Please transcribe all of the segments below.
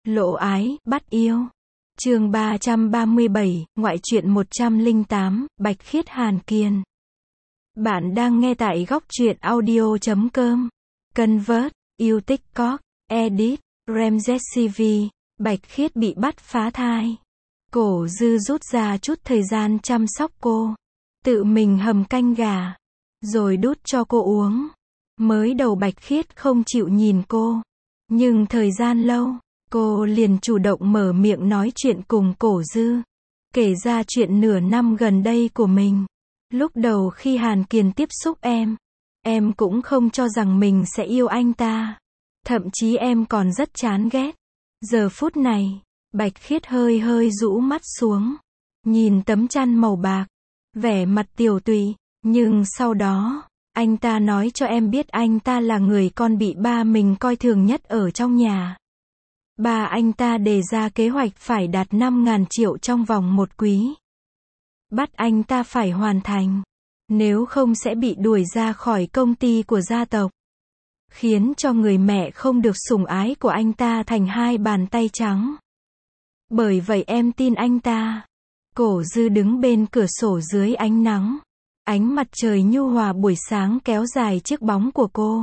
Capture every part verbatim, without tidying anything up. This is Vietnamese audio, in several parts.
Lộ ái, bắt yêu. Chương ba trăm ba mươi bảy, ngoại truyện một trăm lẻ tám, Bạch Khiết Hàn Kiền. Bạn đang nghe tại góc truyện audio chấm com. Convert, yêu TikTok, Edit, Remzscv. Bạch Khiết bị bắt phá thai. Cổ Dư rút ra chút thời gian chăm sóc cô. Tự mình hầm canh gà. Rồi đút cho cô uống. Mới đầu Bạch Khiết không chịu nhìn cô. Nhưng thời gian lâu, cô liền chủ động mở miệng nói chuyện cùng Cổ Dư. Kể ra chuyện nửa năm gần đây của mình. Lúc đầu khi Hàn Kiền tiếp xúc em, em cũng không cho rằng mình sẽ yêu anh ta. Thậm chí em còn rất chán ghét. Giờ phút này, Bạch Khiết hơi hơi rũ mắt xuống. Nhìn tấm chăn màu bạc. Vẻ mặt tiều tụy. Nhưng sau đó, anh ta nói cho em biết anh ta là người con bị ba mình coi thường nhất ở trong nhà. Ba anh ta đề ra kế hoạch phải đạt năm ngàn triệu trong vòng một quý. Bắt anh ta phải hoàn thành. Nếu không sẽ bị đuổi ra khỏi công ty của gia tộc. Khiến cho người mẹ không được sủng ái của anh ta thành hai bàn tay trắng. Bởi vậy em tin anh ta. Cổ Dư đứng bên cửa sổ dưới ánh nắng. Ánh mặt trời nhu hòa buổi sáng kéo dài chiếc bóng của cô.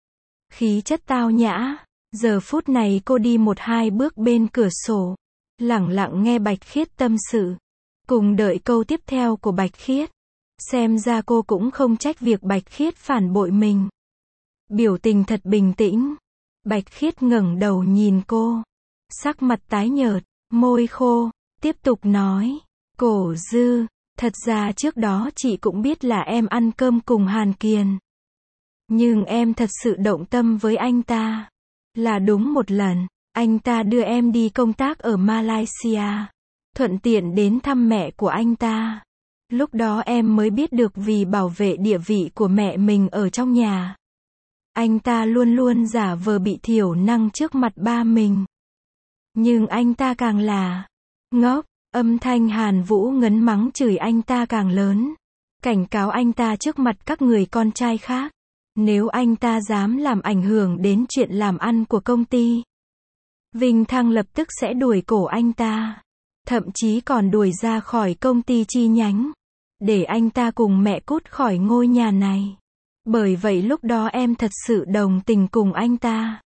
Khí chất tao nhã. Giờ phút này cô đi một hai bước bên cửa sổ. Lẳng lặng nghe Bạch Khiết tâm sự. Cùng đợi câu tiếp theo của Bạch Khiết. Xem ra cô cũng không trách việc Bạch Khiết phản bội mình. Biểu tình thật bình tĩnh. Bạch Khiết ngẩng đầu nhìn cô. Sắc mặt tái nhợt, môi khô. Tiếp tục nói. Cổ Dư, thật ra trước đó chị cũng biết là em ăn cơm cùng Hàn Kiền. Nhưng em thật sự động tâm với anh ta. Là đúng một lần, anh ta đưa em đi công tác ở Malaysia. Thuận tiện đến thăm mẹ của anh ta. Lúc đó em mới biết được vì bảo vệ địa vị của mẹ mình ở trong nhà. Anh ta luôn luôn giả vờ bị thiểu năng trước mặt ba mình. Nhưng anh ta càng là ngốc. Âm thanh Hàn Vũ ngấn mắng chửi anh ta càng lớn. Cảnh cáo anh ta trước mặt các người con trai khác. Nếu anh ta dám làm ảnh hưởng đến chuyện làm ăn của công ty, Vinh Thăng lập tức sẽ đuổi cổ anh ta. Thậm chí còn đuổi ra khỏi công ty chi nhánh. Để anh ta cùng mẹ cút khỏi ngôi nhà này. Bởi vậy lúc đó em thật sự đồng tình cùng anh ta.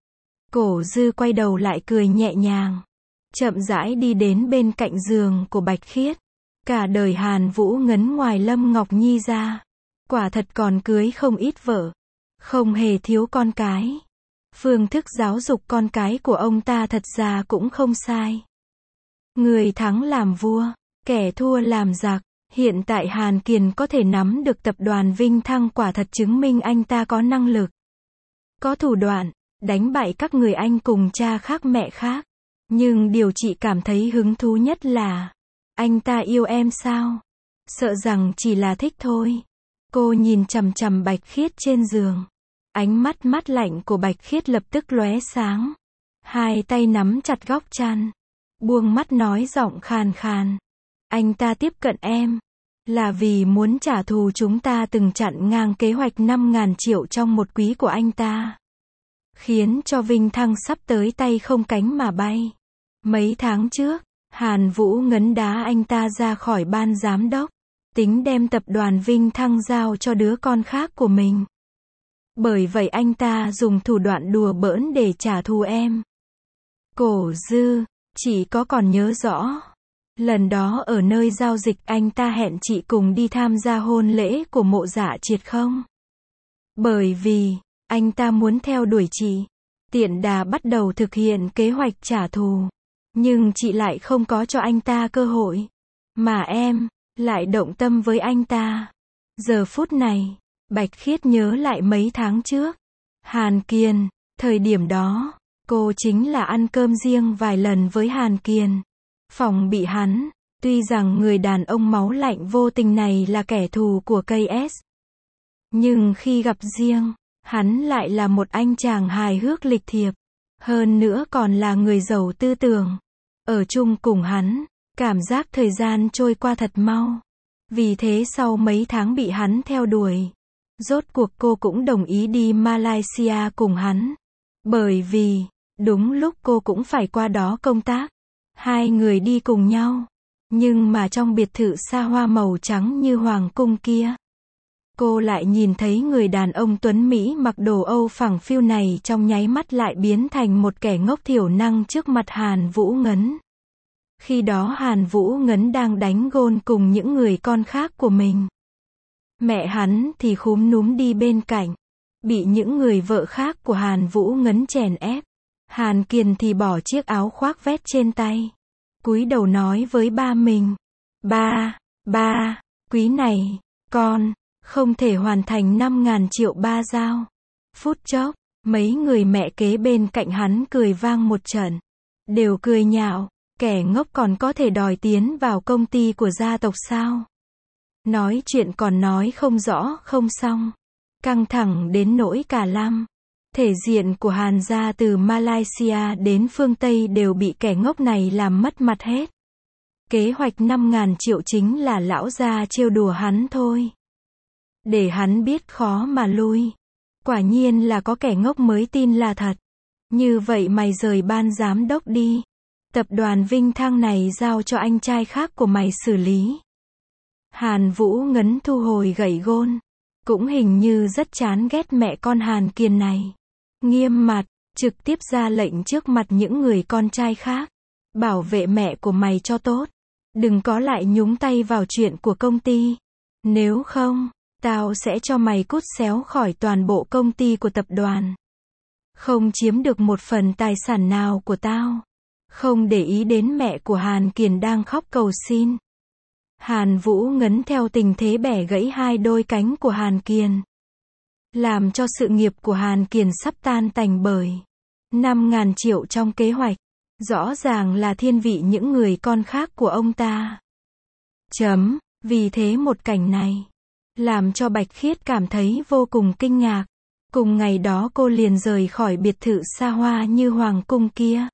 Cổ Dư quay đầu lại cười nhẹ nhàng. Chậm rãi đi đến bên cạnh giường của Bạch Khiết. Cả đời Hàn Vũ ngấn ngoài Lâm Ngọc Nhi ra. Quả thật còn cưới không ít vợ. Không hề thiếu con cái. Phương thức giáo dục con cái của ông ta thật ra cũng không sai. Người thắng làm vua, kẻ thua làm giặc. Hiện tại Hàn Kiền có thể nắm được tập đoàn Vinh Thăng quả thật chứng minh anh ta có năng lực. Có thủ đoạn, đánh bại các người anh cùng cha khác mẹ khác. Nhưng điều chị cảm thấy hứng thú nhất là, anh ta yêu em sao? Sợ rằng chỉ là thích thôi. Cô nhìn chằm chằm Bạch Khiết trên giường. Ánh mắt mát lạnh của Bạch Khiết lập tức lóe sáng. Hai tay nắm chặt góc chăn. Buông mắt nói giọng khàn khàn. Anh ta tiếp cận em. Là vì muốn trả thù chúng ta từng chặn ngang kế hoạch năm ngàn triệu trong một quý của anh ta. Khiến cho Vinh Thăng sắp tới tay không cánh mà bay. Mấy tháng trước, Hàn Vũ ngấn đá anh ta ra khỏi ban giám đốc. Tính đem tập đoàn Vinh Thăng giao cho đứa con khác của mình. Bởi vậy anh ta dùng thủ đoạn đùa bỡn để trả thù em. Cổ Dư, chị có còn nhớ rõ. Lần đó ở nơi giao dịch anh ta hẹn chị cùng đi tham gia hôn lễ của Mộ Dạ Triệt không? Bởi vì, anh ta muốn theo đuổi chị. Tiện đà bắt đầu thực hiện kế hoạch trả thù. Nhưng chị lại không có cho anh ta cơ hội. Mà em, lại động tâm với anh ta. Giờ phút này, Bạch Khiết nhớ lại mấy tháng trước. Hàn Kiền, thời điểm đó, cô chính là ăn cơm riêng vài lần với Hàn Kiền. Phòng bị hắn, tuy rằng người đàn ông máu lạnh vô tình này là kẻ thù của cây ét. Nhưng khi gặp riêng, hắn lại là một anh chàng hài hước lịch thiệp. Hơn nữa còn là người giàu tư tưởng. Ở chung cùng hắn, cảm giác thời gian trôi qua thật mau. Vì thế sau mấy tháng bị hắn theo đuổi, rốt cuộc cô cũng đồng ý đi Malaysia cùng hắn. Bởi vì, Đúng lúc cô cũng phải qua đó công tác. Hai người đi cùng nhau. Nhưng mà trong biệt thự xa hoa màu trắng như hoàng cung kia, cô lại nhìn thấy người đàn ông tuấn Mỹ mặc đồ Âu phẳng phiu này trong nháy mắt lại biến thành một kẻ ngốc thiểu năng trước mặt Hàn Vũ Ngấn. Khi đó Hàn Vũ Ngấn đang đánh gôn cùng những người con khác của mình. Mẹ hắn thì khúm núm đi bên cạnh, bị những người vợ khác của Hàn Vũ Ngấn chèn ép. Hàn Kiền thì bỏ chiếc áo khoác vét trên tay, cúi đầu nói với ba mình, ba, ba, quý này, con, không thể hoàn thành năm ngàn triệu ba giao. Phút chốc, mấy người mẹ kế bên cạnh hắn cười vang một trận. Đều cười nhạo, kẻ ngốc còn có thể đòi tiến vào công ty của gia tộc sao? Nói chuyện còn nói không rõ không xong. Căng thẳng đến nỗi cả lăm. Thể diện của Hàn gia từ Malaysia đến phương Tây đều bị kẻ ngốc này làm mất mặt hết. Kế hoạch năm ngàn triệu chính là lão gia trêu đùa hắn thôi. Để hắn biết khó mà lui. Quả nhiên là có kẻ ngốc mới tin là thật. Như vậy mày rời ban giám đốc đi. Tập đoàn Vinh Thăng này giao cho anh trai khác của mày xử lý. Hàn Vũ Ngấn thu hồi gậy gôn. Cũng hình như rất chán ghét mẹ con Hàn Kiền này. Nghiêm mặt, trực tiếp ra lệnh trước mặt những người con trai khác. Bảo vệ mẹ của mày cho tốt. Đừng có lại nhúng tay vào chuyện của công ty. Nếu không, tao sẽ cho mày cút xéo khỏi toàn bộ công ty của tập đoàn. Không chiếm được một phần tài sản nào của tao. Không để ý đến mẹ của Hàn Kiền đang khóc cầu xin. Hàn Vũ Ngấn theo tình thế bẻ gãy hai đôi cánh của Hàn Kiền. Làm cho sự nghiệp của Hàn Kiền sắp tan tành bởi năm ngàn triệu trong kế hoạch. Rõ ràng là thiên vị những người con khác của ông ta. Chấm, vì thế một cảnh này làm cho Bạch Khiết cảm thấy vô cùng kinh ngạc. Cùng ngày đó cô liền rời khỏi biệt thự xa hoa như hoàng cung kia.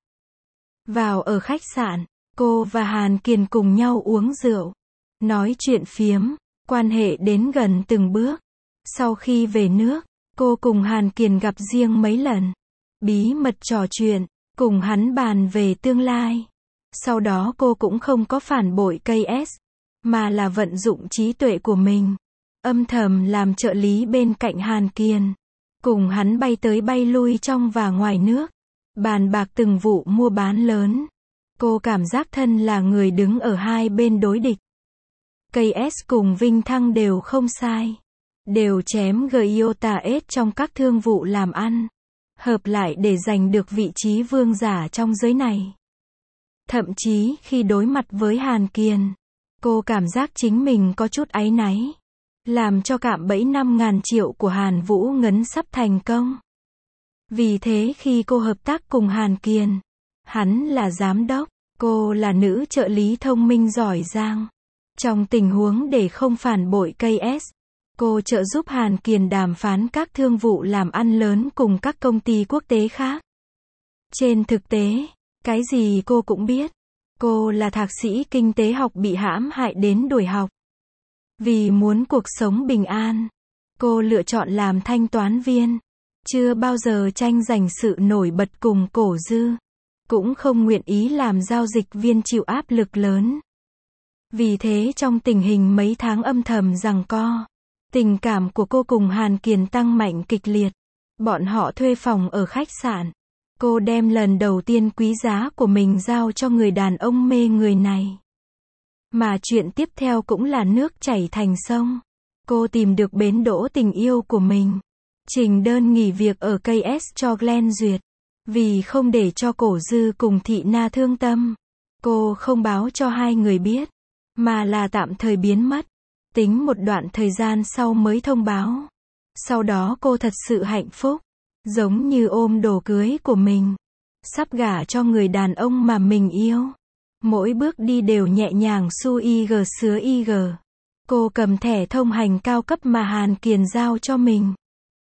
Vào ở khách sạn, cô và Hàn Kiền cùng nhau uống rượu, nói chuyện phiếm, quan hệ đến gần từng bước. Sau khi về nước, cô cùng Hàn Kiền gặp riêng mấy lần, bí mật trò chuyện, cùng hắn bàn về tương lai. Sau đó cô cũng không có phản bội ca ét, mà là vận dụng trí tuệ của mình, âm thầm làm trợ lý bên cạnh Hàn Kiền, cùng hắn bay tới bay lui trong và ngoài nước, bàn bạc từng vụ mua bán lớn. Cô cảm giác thân là người đứng ở hai bên đối địch. ca ét cùng Vinh Thăng đều không sai, đều chém Giota S trong các thương vụ làm ăn, hợp lại để giành được vị trí vương giả trong giới này. Thậm chí khi đối mặt với Hàn Kiền, cô cảm giác chính mình có chút áy náy, làm cho cạm bẫy năm ngàn triệu của Hàn Vũ Ngấn sắp thành công. Vì thế khi cô hợp tác cùng Hàn Kiền, hắn là giám đốc, cô là nữ trợ lý thông minh giỏi giang. Trong tình huống để không phản bội ca ét, cô trợ giúp Hàn Kiền đàm phán các thương vụ làm ăn lớn cùng các công ty quốc tế khác. Trên thực tế, cái gì cô cũng biết. Cô là thạc sĩ kinh tế học bị hãm hại đến đuổi học. Vì muốn cuộc sống bình an, cô lựa chọn làm thanh toán viên. Chưa bao giờ tranh giành sự nổi bật cùng cổ dư. Cũng không nguyện ý làm giao dịch viên chịu áp lực lớn. Vì thế trong tình hình mấy tháng âm thầm giằng co, tình cảm của cô cùng Hàn Kiền tăng mạnh kịch liệt. Bọn họ thuê phòng ở khách sạn. Cô đem lần đầu tiên quý giá của mình giao cho người đàn ông mê người này. Mà chuyện tiếp theo cũng là nước chảy thành sông. Cô tìm được bến đỗ tình yêu của mình. Trình đơn nghỉ việc ở ca ét cho Glenn duyệt. Vì không để cho cổ dư cùng Thị Na thương tâm, cô không báo cho hai người biết, mà là tạm thời biến mất. Tính một đoạn thời gian sau mới thông báo. Sau đó cô thật sự hạnh phúc, giống như ôm đồ cưới của mình, sắp gả cho người đàn ông mà mình yêu. Mỗi bước đi đều nhẹ nhàng su y g sứa y g. Cô cầm thẻ thông hành cao cấp mà Hàn Kiền giao cho mình.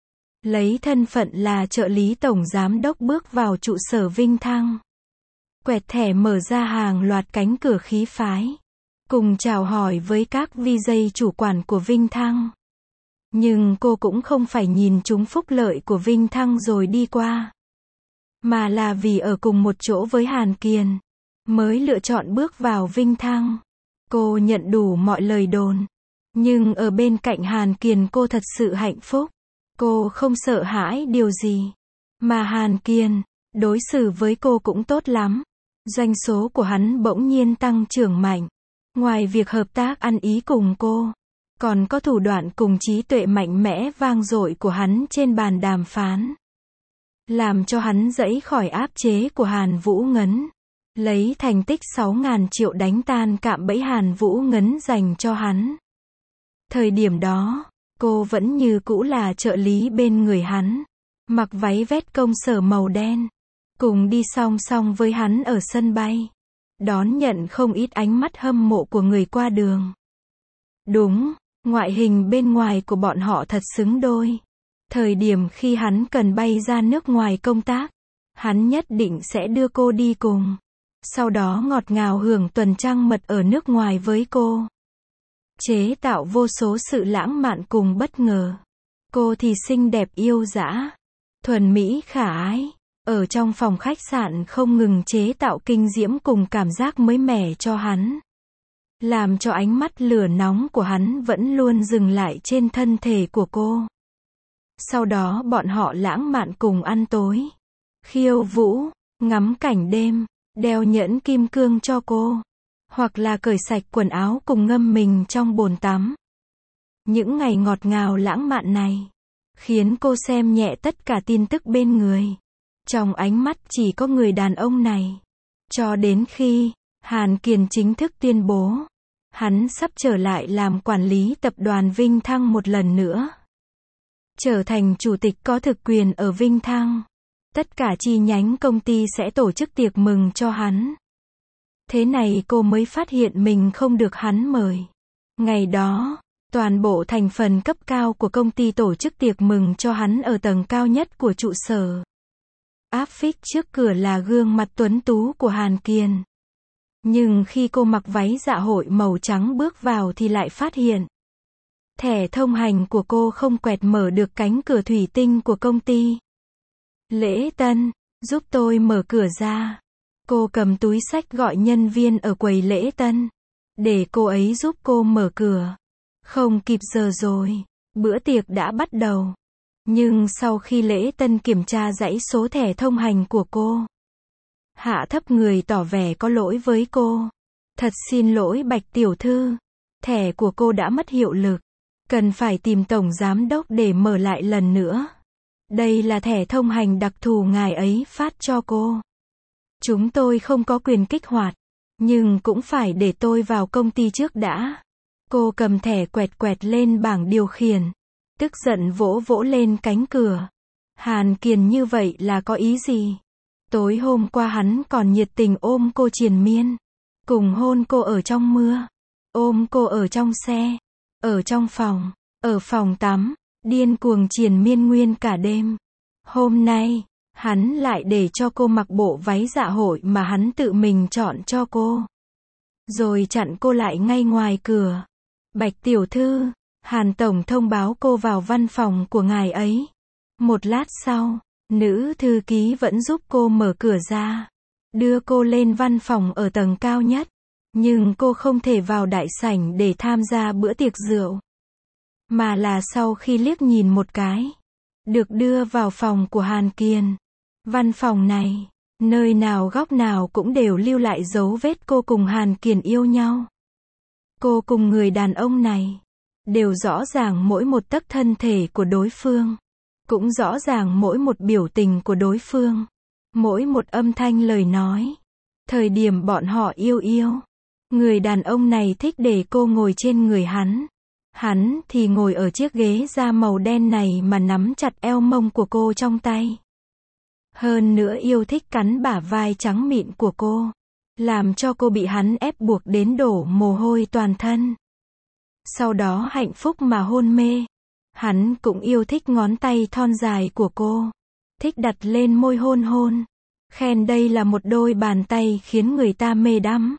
Lấy thân phận là trợ lý tổng giám đốc bước vào trụ sở Vinh Thăng. Quẹt thẻ mở ra hàng loạt cánh cửa khí phái. Cùng chào hỏi với các vê jay chủ quản của Vinh Thăng. Nhưng cô cũng không phải nhìn chúng phúc lợi của Vinh Thăng rồi đi qua. mà là vì ở cùng một chỗ với Hàn Kiền, mới lựa chọn bước vào Vinh Thăng. Cô nhận đủ mọi lời đồn, nhưng ở bên cạnh Hàn Kiền cô thật sự hạnh phúc. Cô không sợ hãi điều gì, mà Hàn Kiền, đối xử với cô cũng tốt lắm. Doanh số của hắn bỗng nhiên tăng trưởng mạnh. Ngoài việc hợp tác ăn ý cùng cô, còn có thủ đoạn cùng trí tuệ mạnh mẽ vang dội của hắn trên bàn đàm phán, làm cho hắn giãy khỏi áp chế của Hàn Vũ Ngấn, lấy thành tích sáu ngàn triệu đánh tan cạm bẫy Hàn Vũ Ngấn dành cho hắn. Thời điểm đó, cô vẫn như cũ là trợ lý bên người hắn, mặc váy vét công sở màu đen, cùng đi song song với hắn ở sân bay, đón nhận không ít ánh mắt hâm mộ của người qua đường. Đúng, ngoại hình bên ngoài của bọn họ thật xứng đôi. Thời điểm khi hắn cần bay ra nước ngoài công tác, hắn nhất định sẽ đưa cô đi cùng. Sau đó ngọt ngào hưởng tuần trăng mật ở nước ngoài với cô. Chế tạo vô số sự lãng mạn cùng bất ngờ. Cô thì xinh đẹp yêu dã, thuần mỹ khả ái. Ở trong phòng khách sạn không ngừng chế tạo kinh diễm cùng cảm giác mới mẻ cho hắn, làm cho ánh mắt lửa nóng của hắn vẫn luôn dừng lại trên thân thể của cô. Sau đó bọn họ lãng mạn cùng ăn tối, khiêu vũ, ngắm cảnh đêm, đeo nhẫn kim cương cho cô, hoặc là cởi sạch quần áo cùng ngâm mình trong bồn tắm. Những ngày ngọt ngào lãng mạn này khiến cô xem nhẹ tất cả tin tức bên người. Trong ánh mắt chỉ có người đàn ông này. Cho đến khi Hàn Kiền chính thức tuyên bố hắn sắp trở lại làm quản lý tập đoàn Vinh Thăng một lần nữa, trở thành chủ tịch có thực quyền ở Vinh Thăng. Tất cả chi nhánh công ty sẽ tổ chức tiệc mừng cho hắn. Thế này cô mới phát hiện mình không được hắn mời. Ngày đó, toàn bộ thành phần cấp cao của công ty tổ chức tiệc mừng cho hắn ở tầng cao nhất của trụ sở. Áp phích trước cửa là gương mặt tuấn tú của Hàn Kiền. Nhưng khi cô mặc váy dạ hội màu trắng bước vào thì lại phát hiện thẻ thông hành của cô không quẹt mở được cánh cửa thủy tinh của công ty. Lễ Tân, giúp tôi mở cửa ra. Cô cầm túi xách gọi nhân viên ở quầy lễ tân, để cô ấy giúp cô mở cửa. Không kịp giờ rồi, bữa tiệc đã bắt đầu. Nhưng sau khi lễ tân kiểm tra dãy số thẻ thông hành của cô, hạ thấp người tỏ vẻ có lỗi với cô. Thật xin lỗi Bạch tiểu thư, thẻ của cô đã mất hiệu lực. Cần phải tìm tổng giám đốc để mở lại lần nữa. Đây là thẻ thông hành đặc thù ngài ấy phát cho cô. Chúng tôi không có quyền kích hoạt, nhưng cũng phải để tôi vào công ty trước đã. Cô cầm thẻ quẹt quẹt lên bảng điều khiển, tức giận vỗ vỗ lên cánh cửa. Hàn Kiền như vậy là có ý gì? Tối hôm qua hắn còn nhiệt tình ôm cô triền miên, cùng hôn cô ở trong mưa, ôm cô ở trong xe, ở trong phòng, ở phòng tắm, điên cuồng triền miên nguyên cả đêm. Hôm nay, hắn lại để cho cô mặc bộ váy dạ hội mà hắn tự mình chọn cho cô, rồi chặn cô lại ngay ngoài cửa. Bạch tiểu thư, Hàn tổng thông báo cô vào văn phòng của ngài ấy. Một lát sau, nữ thư ký vẫn giúp cô mở cửa ra, đưa cô lên văn phòng ở tầng cao nhất. Nhưng cô không thể vào đại sảnh để tham gia bữa tiệc rượu, mà là sau khi liếc nhìn một cái, được đưa vào phòng của Hàn Kiền. Văn phòng này, nơi nào góc nào cũng đều lưu lại dấu vết cô cùng Hàn Kiền yêu nhau. Cô cùng người đàn ông này, đều rõ ràng mỗi một tấc thân thể của đối phương, cũng rõ ràng mỗi một biểu tình của đối phương, mỗi một âm thanh lời nói. Thời điểm bọn họ yêu yêu, người đàn ông này thích để cô ngồi trên người hắn. Hắn thì ngồi ở chiếc ghế da màu đen này mà nắm chặt eo mông của cô trong tay. Hơn nữa yêu thích cắn bả vai trắng mịn của cô, làm cho cô bị hắn ép buộc đến đổ mồ hôi toàn thân. Sau đó hạnh phúc mà hôn mê. Hắn cũng yêu thích ngón tay thon dài của cô, thích đặt lên môi hôn hôn, khen đây là một đôi bàn tay khiến người ta mê đắm.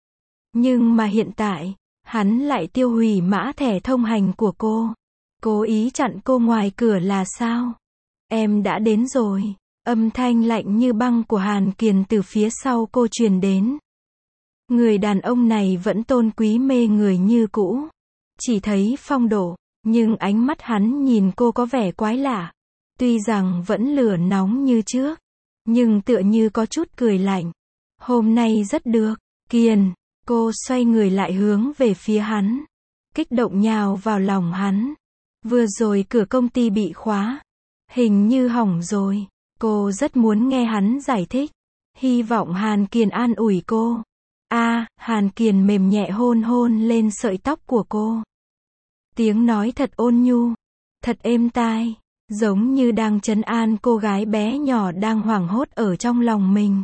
Nhưng mà hiện tại, hắn lại tiêu hủy mã thẻ thông hành của cô, cố ý chặn cô ngoài cửa là sao? Em đã đến rồi. Âm thanh lạnh như băng của Hàn Kiền từ phía sau cô truyền đến. Người đàn ông này vẫn tôn quý mê người như cũ. Chỉ thấy phong độ, nhưng ánh mắt hắn nhìn cô có vẻ quái lạ. Tuy rằng vẫn lửa nóng như trước, nhưng tựa như có chút cười lạnh. Hôm nay rất được, Kiền. Cô xoay người lại hướng về phía hắn. Kích động nhào vào lòng hắn. Vừa rồi cửa công ty bị khóa. Hình như hỏng rồi. Cô rất muốn nghe hắn giải thích. Hy vọng Hàn Kiền an ủi cô. A, à, Hàn Kiền mềm nhẹ hôn hôn lên sợi tóc của cô. Tiếng nói thật ôn nhu, thật êm tai, giống như đang trấn an cô gái bé nhỏ đang hoảng hốt ở trong lòng mình.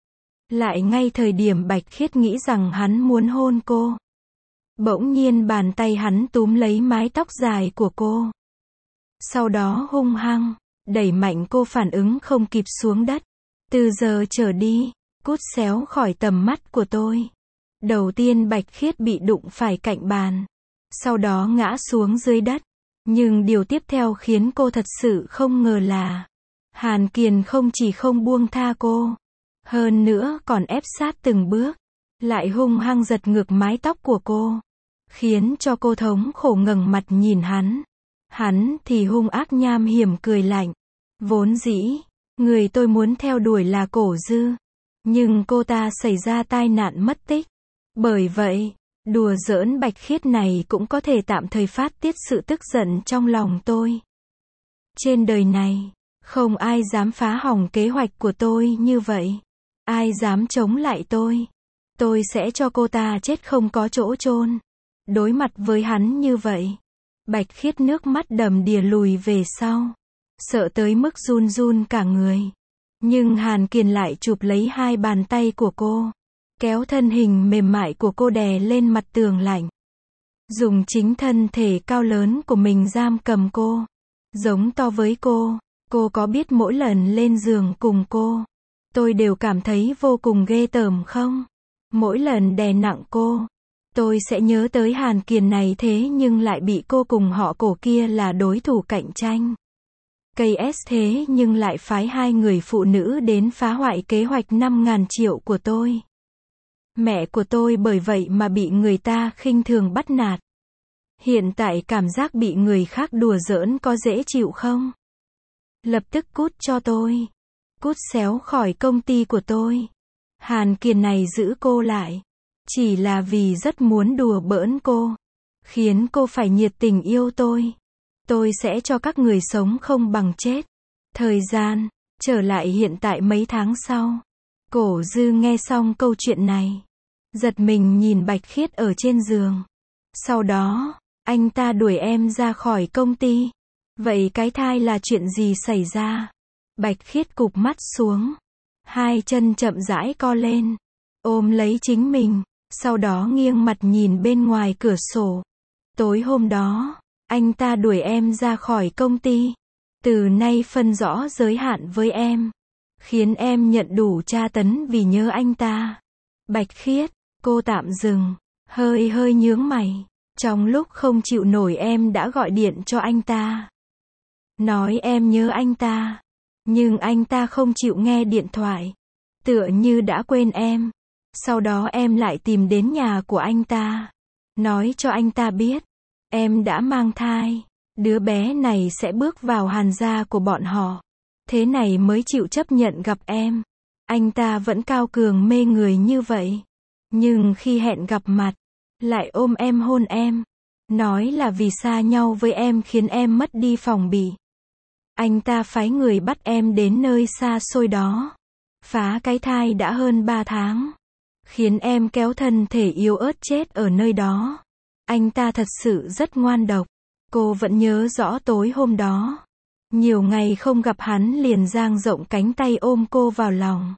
Lại ngay thời điểm Bạch Khiết nghĩ rằng hắn muốn hôn cô. Bỗng nhiên bàn tay hắn túm lấy mái tóc dài của cô. Sau đó hung hăng, đẩy mạnh cô phản ứng không kịp xuống đất. Từ giờ trở đi, cút xéo khỏi tầm mắt của tôi. Đầu tiên Bạch Khiết bị đụng phải cạnh bàn. Sau đó ngã xuống dưới đất. Nhưng điều tiếp theo khiến cô thật sự không ngờ là Hàn Kiền không chỉ không buông tha cô, hơn nữa còn ép sát từng bước, lại hung hăng giật ngược mái tóc của cô, khiến cho cô thống khổ ngẩng mặt nhìn hắn. Hắn thì hung ác nham hiểm cười lạnh. Vốn dĩ, người tôi muốn theo đuổi là Cổ Dư, nhưng cô ta xảy ra tai nạn mất tích. Bởi vậy, đùa giỡn Bạch Khiết này cũng có thể tạm thời phát tiết sự tức giận trong lòng tôi. Trên đời này, không ai dám phá hỏng kế hoạch của tôi như vậy. Ai dám chống lại tôi, tôi sẽ cho cô ta chết không có chỗ chôn. Đối mặt với hắn như vậy, Bạch Khiết nước mắt đầm đìa lùi về sau, sợ tới mức run run cả người. Nhưng Hàn Kiền lại chụp lấy hai bàn tay của cô, kéo thân hình mềm mại của cô đè lên mặt tường lạnh. Dùng chính thân thể cao lớn của mình giam cầm cô, giống to với cô. Cô có biết mỗi lần lên giường cùng cô, tôi đều cảm thấy vô cùng ghê tởm không? Mỗi lần đè nặng cô, tôi sẽ nhớ tới Hàn Kiền này thế nhưng lại bị cô cùng họ Cổ kia là đối thủ cạnh tranh. Cây ét thế nhưng lại phái hai người phụ nữ đến phá hoại kế hoạch năm ngàn triệu của tôi. Mẹ của tôi bởi vậy mà bị người ta khinh thường bắt nạt. Hiện tại cảm giác bị người khác đùa giỡn có dễ chịu không? Lập tức cút cho tôi. Cút xéo khỏi công ty của tôi. Hàn Kiền này giữ cô lại, chỉ là vì rất muốn đùa bỡn cô, khiến cô phải nhiệt tình yêu tôi. Tôi sẽ cho các người sống không bằng chết. Thời gian, trở lại hiện tại mấy tháng sau. Cổ Dư nghe xong câu chuyện này, giật mình nhìn Bạch Khiết ở trên giường. Sau đó, anh ta đuổi em ra khỏi công ty. Vậy cái thai là chuyện gì xảy ra? Bạch Khiết cụp mắt xuống, hai chân chậm rãi co lên, ôm lấy chính mình, sau đó nghiêng mặt nhìn bên ngoài cửa sổ. Tối hôm đó, anh ta đuổi em ra khỏi công ty. Từ nay phân rõ giới hạn với em, khiến em nhận đủ tra tấn vì nhớ anh ta. Bạch Khiết, cô tạm dừng, hơi hơi nhướng mày. Trong lúc không chịu nổi em đã gọi điện cho anh ta, nói em nhớ anh ta, nhưng anh ta không chịu nghe điện thoại, tựa như đã quên em. Sau đó em lại tìm đến nhà của anh ta, nói cho anh ta biết em đã mang thai, đứa bé này sẽ bước vào Hàn gia của bọn họ. Thế này mới chịu chấp nhận gặp em. Anh ta vẫn cao cường mê người như vậy, nhưng khi hẹn gặp mặt, lại ôm em hôn em, nói là vì xa nhau với em khiến em mất đi phòng bị. Anh ta phái người bắt em đến nơi xa xôi đó, phá cái thai đã hơn ba tháng, khiến em kéo thân thể yếu ớt chết ở nơi đó. Anh ta thật sự rất ngoan độc. Cô vẫn nhớ rõ tối hôm đó, nhiều ngày không gặp hắn liền dang rộng cánh tay ôm cô vào lòng.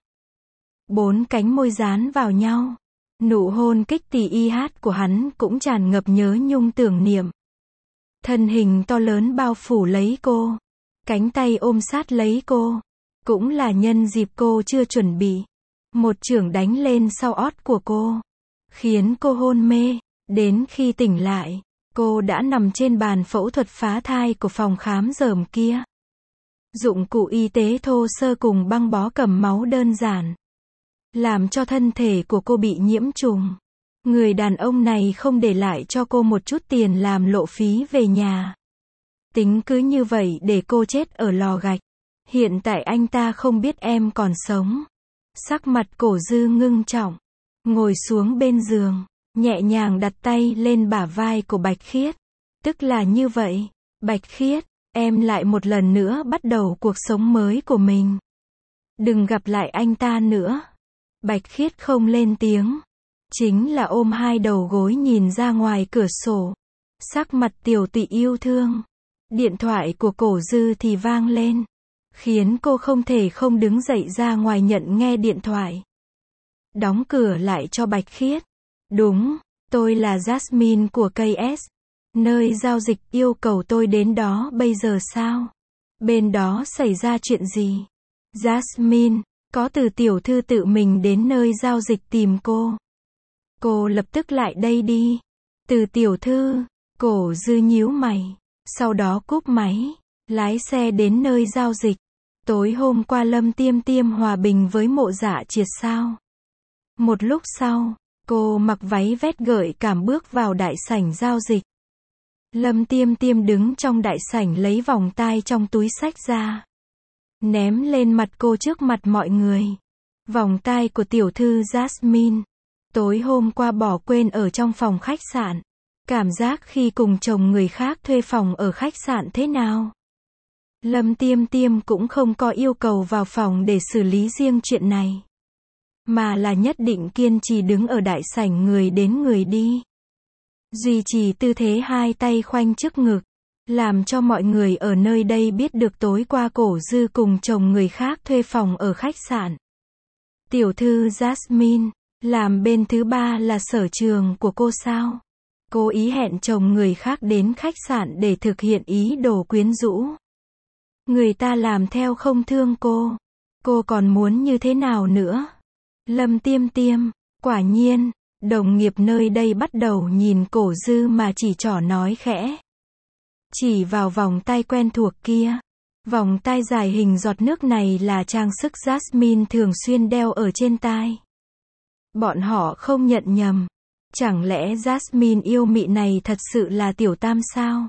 Bốn cánh môi dán vào nhau. Nụ hôn kích tì y hát của hắn cũng tràn ngập nhớ nhung tưởng niệm. Thân hình to lớn bao phủ lấy cô, cánh tay ôm sát lấy cô, cũng là nhân dịp cô chưa chuẩn bị. Một chưởng đánh lên sau ót của cô, khiến cô hôn mê. Đến khi tỉnh lại, cô đã nằm trên bàn phẫu thuật phá thai của phòng khám dởm kia. dụng cụ y tế thô sơ cùng băng bó cầm máu đơn giản, làm cho thân thể của cô bị nhiễm trùng. Người đàn ông này không để lại cho cô một chút tiền làm lộ phí về nhà. Tính cứ như vậy để cô chết ở lò gạch. Hiện tại anh ta không biết em còn sống. Sắc mặt Cổ Dư ngưng trọng, ngồi xuống bên giường, nhẹ nhàng đặt tay lên bả vai của Bạch Khiết. Tức là như vậy, Bạch Khiết, em lại một lần nữa bắt đầu cuộc sống mới của mình. Đừng gặp lại anh ta nữa. Bạch Khiết không lên tiếng, chính là ôm hai đầu gối nhìn ra ngoài cửa sổ. Sắc mặt tiểu tụy yêu thương. Điện thoại của Cổ Dư thì vang lên, khiến cô không thể không đứng dậy ra ngoài nhận nghe điện thoại. Đóng cửa lại cho Bạch Khiết. Đúng, tôi là Jasmine của ca ét. Nơi giao dịch yêu cầu tôi đến đó bây giờ sao? Bên đó xảy ra chuyện gì? Jasmine, có Từ tiểu thư tự mình đến nơi giao dịch tìm cô. Cô lập tức lại đây đi. Từ tiểu thư, Cổ Dư nhíu mày, sau đó cúp máy, lái xe đến nơi giao dịch. Tối hôm qua Lâm Tiêm Tiêm hòa bình với Mộ Dạ Triệt sao? Một lúc sau, cô mặc váy vét gợi cảm bước vào đại sảnh giao dịch. Lâm Tiêm Tiêm đứng trong đại sảnh lấy vòng tai trong túi xách ra, ném lên mặt cô trước mặt mọi người. Vòng tai của tiểu thư Jasmine, tối hôm qua bỏ quên ở trong phòng khách sạn. Cảm giác khi cùng chồng người khác thuê phòng ở khách sạn thế nào? Lâm Tiêm Tiêm cũng không có yêu cầu vào phòng để xử lý riêng chuyện này, mà là nhất định kiên trì đứng ở đại sảnh người đến người đi. Duy trì tư thế hai tay khoanh trước ngực, làm cho mọi người ở nơi đây biết được tối qua Cổ Dư cùng chồng người khác thuê phòng ở khách sạn. Tiểu thư Jasmine, làm bên thứ ba là sở trường của cô sao? Cố ý hẹn chồng người khác đến khách sạn để thực hiện ý đồ quyến rũ. Người ta làm theo không thương cô. Cô còn muốn như thế nào nữa? Lâm Tiêm Tiêm, quả nhiên, đồng nghiệp nơi đây bắt đầu nhìn Cổ Dư mà chỉ trỏ nói khẽ. Chỉ vào vòng tay quen thuộc kia. Vòng tai dài hình giọt nước này là trang sức Jasmine thường xuyên đeo ở trên tai. Bọn họ không nhận nhầm. Chẳng lẽ Jasmine yêu mị này thật sự là tiểu tam sao?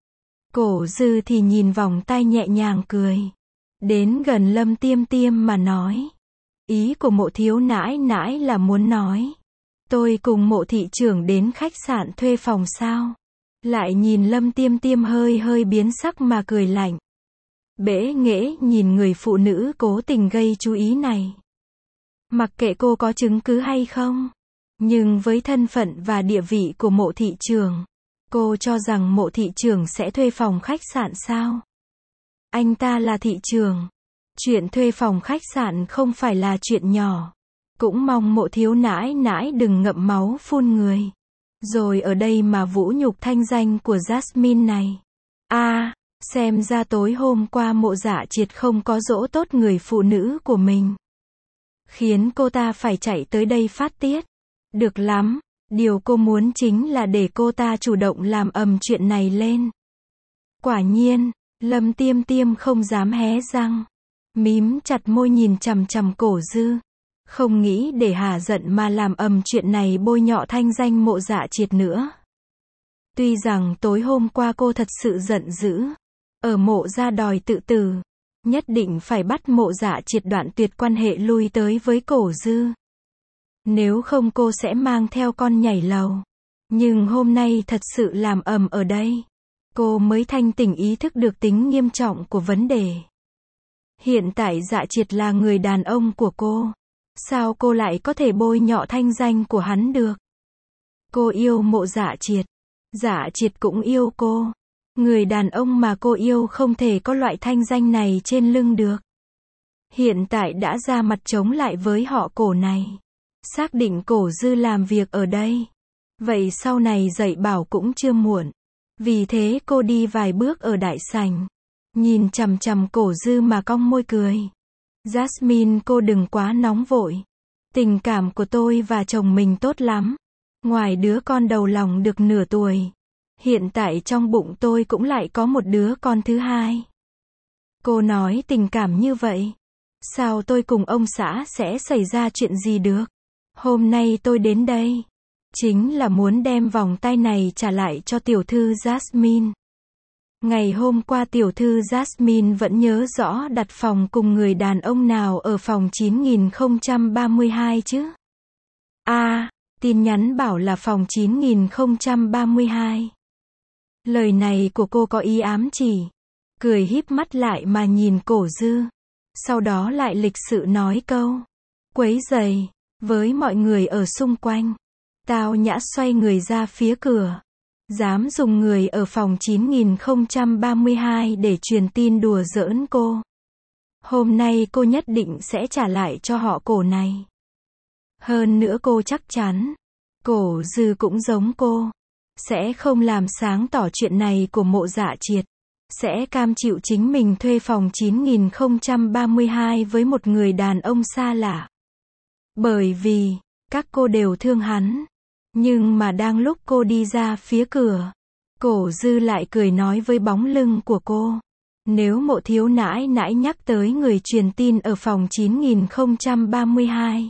Cổ Dư thì nhìn vòng tay nhẹ nhàng cười. Đến gần Lâm Tiêm Tiêm mà nói. Ý của Mộ thiếu nãi nãi là muốn nói. Tôi cùng Mộ thị trưởng đến khách sạn thuê phòng sao? Lại nhìn Lâm Tiêm Tiêm hơi hơi biến sắc mà cười lạnh. Bẽ nghễ nhìn người phụ nữ cố tình gây chú ý này. Mặc kệ cô có chứng cứ hay không. Nhưng với thân phận và địa vị của Mộ thị trưởng, cô cho rằng Mộ thị trưởng sẽ thuê phòng khách sạn sao? Anh ta là thị trưởng. Chuyện thuê phòng khách sạn không phải là chuyện nhỏ. Cũng mong Mộ thiếu nãi nãi đừng ngậm máu phun người. Rồi ở đây mà vũ nhục thanh danh của Jasmine này. A, à, xem ra tối hôm qua Mộ Dạ Triệt không có dỗ tốt người phụ nữ của mình, khiến cô ta phải chạy tới đây phát tiết. Được lắm, điều cô muốn chính là để cô ta chủ động làm ầm chuyện này lên. Quả nhiên, Lâm Tiêm Tiêm không dám hé răng, mím chặt môi nhìn chằm chằm Cổ Dư, không nghĩ để hả giận mà làm ầm chuyện này bôi nhọ thanh danh Mộ Dạ Triệt nữa. Tuy rằng tối hôm qua cô thật sự giận dữ, ở Mộ gia đòi tự tử, nhất định phải bắt Mộ Dạ Triệt đoạn tuyệt quan hệ lui tới với Cổ Dư. Nếu không cô sẽ mang theo con nhảy lầu. Nhưng hôm nay thật sự làm ầm ở đây, cô mới thanh tỉnh ý thức được tính nghiêm trọng của vấn đề. Hiện tại Dạ Triệt là người đàn ông của cô. Sao cô lại có thể bôi nhọ thanh danh của hắn được? Cô yêu Mộ Dạ Triệt. Dạ Triệt cũng yêu cô. Người đàn ông mà cô yêu không thể có loại thanh danh này trên lưng được. Hiện tại đã ra mặt chống lại với họ Cổ này. Xác định Cổ Dư làm việc ở đây. Vậy sau này dạy bảo cũng chưa muộn. Vì thế cô đi vài bước ở đại sảnh, nhìn chằm chằm Cổ Dư mà cong môi cười. Jasmine, cô đừng quá nóng vội. Tình cảm của tôi và chồng mình tốt lắm. Ngoài đứa con đầu lòng được nửa tuổi, hiện tại trong bụng tôi cũng lại có một đứa con thứ hai. Cô nói tình cảm như vậy. Sao tôi cùng ông xã sẽ xảy ra chuyện gì được? Hôm nay tôi đến đây, chính là muốn đem vòng tay này trả lại cho tiểu thư Jasmine. Ngày hôm qua tiểu thư Jasmine vẫn nhớ rõ đặt phòng cùng người đàn ông nào ở phòng chín nghìn không trăm ba mươi hai chứ? À, tin nhắn bảo là phòng chín nghìn không trăm ba mươi hai. Lời này của cô có ý ám chỉ. Cười híp mắt lại mà nhìn Cổ Dư. Sau đó lại lịch sự nói câu quấy rầy với mọi người ở xung quanh. Tao nhã xoay người ra phía cửa. Dám dùng người ở phòng chín nghìn không trăm ba mươi hai để truyền tin đùa giỡn cô. Hôm nay cô nhất định sẽ trả lại cho họ Cổ này. Hơn nữa cô chắc chắn, Cổ Dư cũng giống cô, sẽ không làm sáng tỏ chuyện này của Mộ Dạ Triệt. Sẽ cam chịu chính mình thuê phòng chín nghìn không trăm ba mươi hai với một người đàn ông xa lạ. Bởi vì, các cô đều thương hắn. Nhưng mà đang lúc cô đi ra phía cửa, Cổ Dư lại cười nói với bóng lưng của cô. Nếu Mộ thiếu nãi nãi nhắc tới người truyền tin ở phòng chín nghìn không trăm ba mươi hai.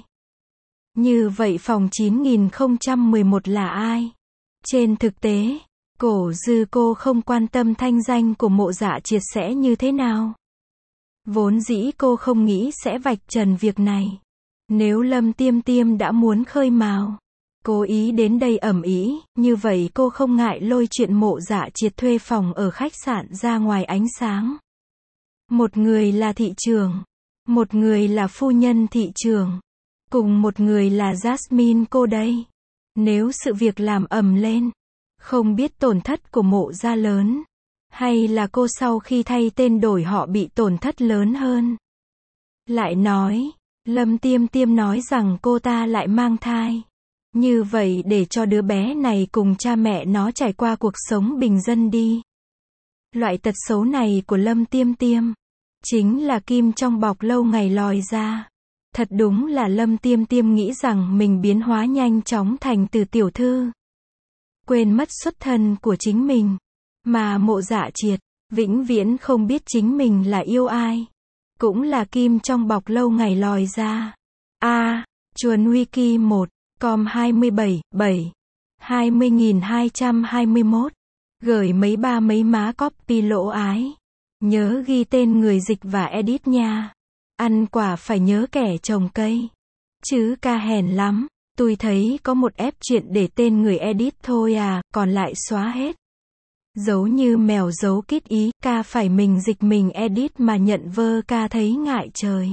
Như vậy phòng chín nghìn không trăm mười một là ai? Trên thực tế, Cổ Dư cô không quan tâm thanh danh của Mộ Dạ Triệt sẽ như thế nào. Vốn dĩ cô không nghĩ sẽ vạch trần việc này. Nếu Lâm Tiêm Tiêm đã muốn khơi mào, cố ý đến đây ầm ĩ, như vậy cô không ngại lôi chuyện Mộ Dạ Triệt thuê phòng ở khách sạn ra ngoài ánh sáng. Một người là thị trưởng, một người là phu nhân thị trưởng, cùng một người là Jasmine cô đây. Nếu sự việc làm ầm lên, không biết tổn thất của Mộ gia lớn, hay là cô sau khi thay tên đổi họ bị tổn thất lớn hơn. Lại nói, Lâm Tiêm Tiêm nói rằng cô ta lại mang thai. Như vậy để cho đứa bé này cùng cha mẹ nó trải qua cuộc sống bình dân đi. Loại tật xấu này của Lâm Tiêm Tiêm, chính là kim trong bọc lâu ngày lòi ra. Thật đúng là Lâm Tiêm Tiêm nghĩ rằng mình biến hóa nhanh chóng thành từ tiểu thư. Quên mất xuất thân của chính mình. Mà Mộ Dạ Triệt, vĩnh viễn không biết chính mình là yêu ai. Cũng là kim trong bọc lâu ngày lòi ra. A. À, Chuồn Wiki một, com hai mươi bảy, bảy, hai mươi nghìn hai trăm hai mươi mốt. Gửi mấy ba mấy má copy lỗ ái. Nhớ ghi tên người dịch và edit nha. Ăn quả phải nhớ kẻ trồng cây. Chứ ca hèn lắm. Tôi thấy có một ép chuyện để tên người edit thôi à, còn lại xóa hết. Giấu như mèo giấu kít ý, ca phải mình dịch mình edit mà nhận vơ ca thấy ngại trời.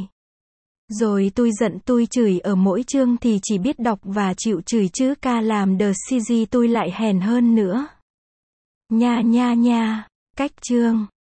Rồi tôi giận tôi chửi ở mỗi chương thì chỉ biết đọc và chịu chửi chứ ca làm the xê giê tôi lại hèn hơn nữa. Nha nha nha, cách chương.